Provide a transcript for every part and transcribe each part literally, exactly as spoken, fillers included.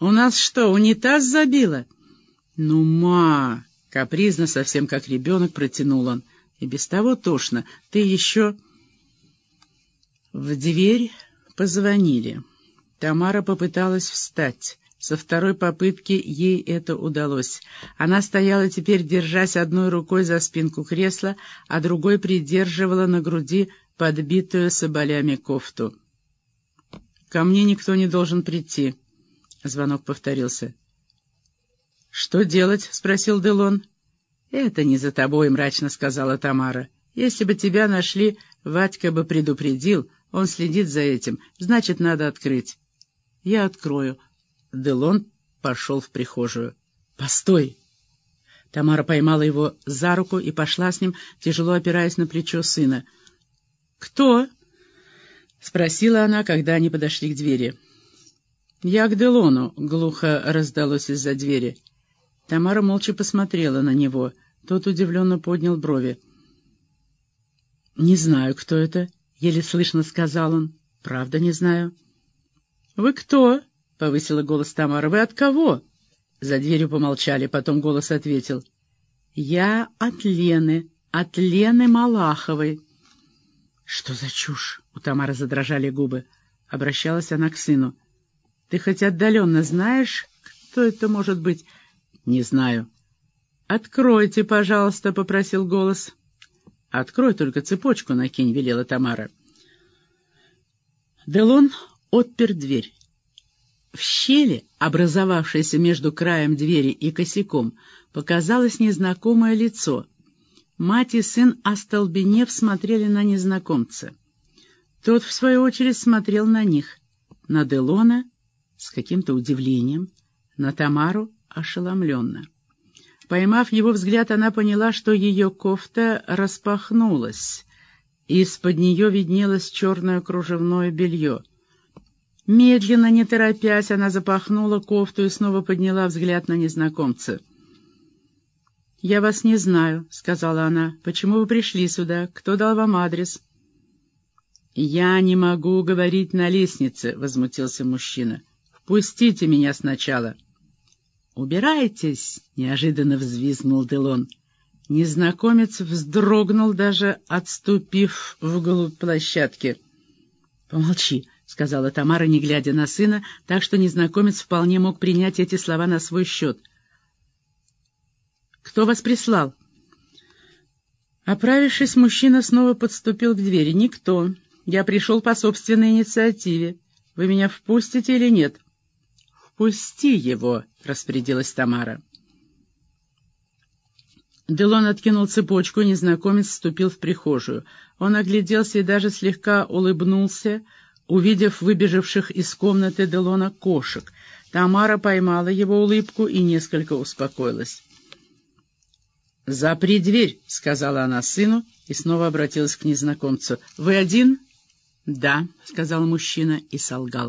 У нас что, унитаз забило? Ну, ма, капризно, совсем как ребенок, протянул он. И без того тошно. Ты еще... В дверь позвонили. Тамара попыталась встать. Со второй попытки ей это удалось. Она стояла теперь, держась одной рукой за спинку кресла, а другой придерживала на груди подбитую соболями кофту. «Ко мне никто не должен прийти», — звонок повторился. «Что делать?» — спросил Делон. «Это не за тобой», — мрачно сказала Тамара. «Если бы тебя нашли, Вадька бы предупредил. Он следит за этим. Значит, надо открыть». «Я открою». Делон пошел в прихожую. «Постой!» Тамара поймала его за руку и пошла с ним, тяжело опираясь на плечо сына. «Кто?» — спросила она, когда они подошли к двери. «Я к Делону», — глухо раздалось из-за двери. Тамара молча посмотрела на него. Тот удивленно поднял брови. «Не знаю, кто это», — еле слышно сказал он. «Правда не знаю». «Вы кто?» — повысила голос Тамара. «Вы от кого?» За дверью помолчали, потом голос ответил. «Я от Лены, от Лены Малаховой». «Что за чушь?» — у Тамары задрожали губы. Обращалась она к сыну. «Ты хоть отдаленно знаешь, кто это может быть?» «Не знаю». «Откройте, пожалуйста», — попросил голос. «Открой, только цепочку накинь», — велела Тамара. Делон отпер дверь. В щели, образовавшейся между краем двери и косяком, показалось незнакомое лицо. Мать и сын, остолбенев, смотрели на незнакомца. Тот, в свою очередь, смотрел на них. На Делона с каким-то удивлением, на Тамару ошеломленно. Поймав его взгляд, она поняла, что ее кофта распахнулась, и из-под нее виднелось черное кружевное белье. Медленно, не торопясь, она запахнула кофту и снова подняла взгляд на незнакомца. «Я вас не знаю», — сказала она. «Почему вы пришли сюда? Кто дал вам адрес?» «Я не могу говорить на лестнице», — возмутился мужчина. «Впустите меня сначала». «Убирайтесь!» — неожиданно взвизгнул Делон. Незнакомец вздрогнул, даже отступив вглубь площадки. «Помолчи», — сказала Тамара, не глядя на сына, так что незнакомец вполне мог принять эти слова на свой счет. «Кто вас прислал?» Оправившись, мужчина снова подступил к двери. «Никто. Я пришел по собственной инициативе. Вы меня впустите или нет?» «Впусти его», — распорядилась Тамара. Делон откинул цепочку, незнакомец вступил в прихожую. Он огляделся и даже слегка улыбнулся, увидев выбежавших из комнаты Делона кошек. Тамара поймала его улыбку и несколько успокоилась. «Запри дверь», — сказала она сыну и снова обратилась к незнакомцу. «Вы один?» «Да», — сказал мужчина и солгал.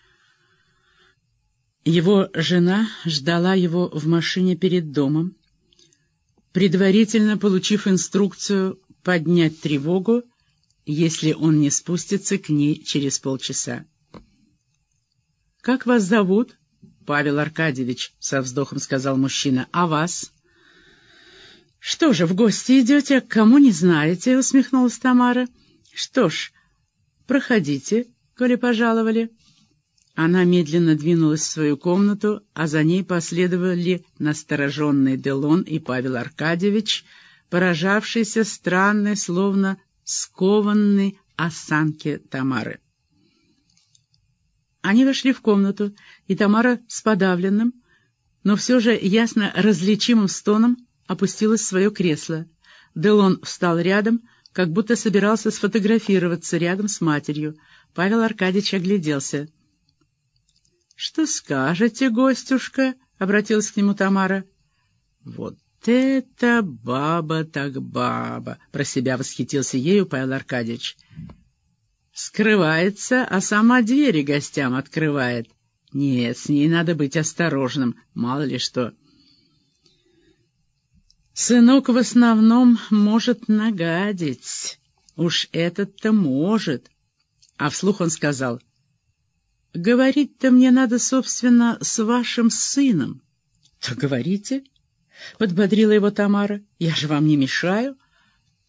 Его жена ждала его в машине перед домом, предварительно получив инструкцию поднять тревогу, если он не спустится к ней через полчаса. «Как вас зовут?» «Павел Аркадьевич», — со вздохом сказал мужчина. «А вас?» «Что же, в гости идете, к кому не знаете?» — усмехнулась Тамара. «Что ж, проходите, коли пожаловали». Она медленно двинулась в свою комнату, а за ней последовали настороженный Делон и Павел Аркадьевич, поражавшийся странной, словно скованной осанке Тамары. Они вошли в комнату, и Тамара с подавленным, но все же ясно различимым стоном опустилась в свое кресло. Делон встал рядом, как будто собирался сфотографироваться рядом с матерью. Павел Аркадьевич огляделся. «Что скажете, гостюшка?» — обратилась к нему Тамара. «Вот это баба так баба!» — про себя восхитился ею Павел Аркадьевич. «Скрывается, а сама двери гостям открывает. Нет, с ней надо быть осторожным, мало ли что». «Сынок в основном может нагадить. Уж этот-то может». А вслух он сказал: говорить-то мне надо, собственно, с вашим сыном. — То говорите, — подбодрила его Тамара, — я же вам не мешаю.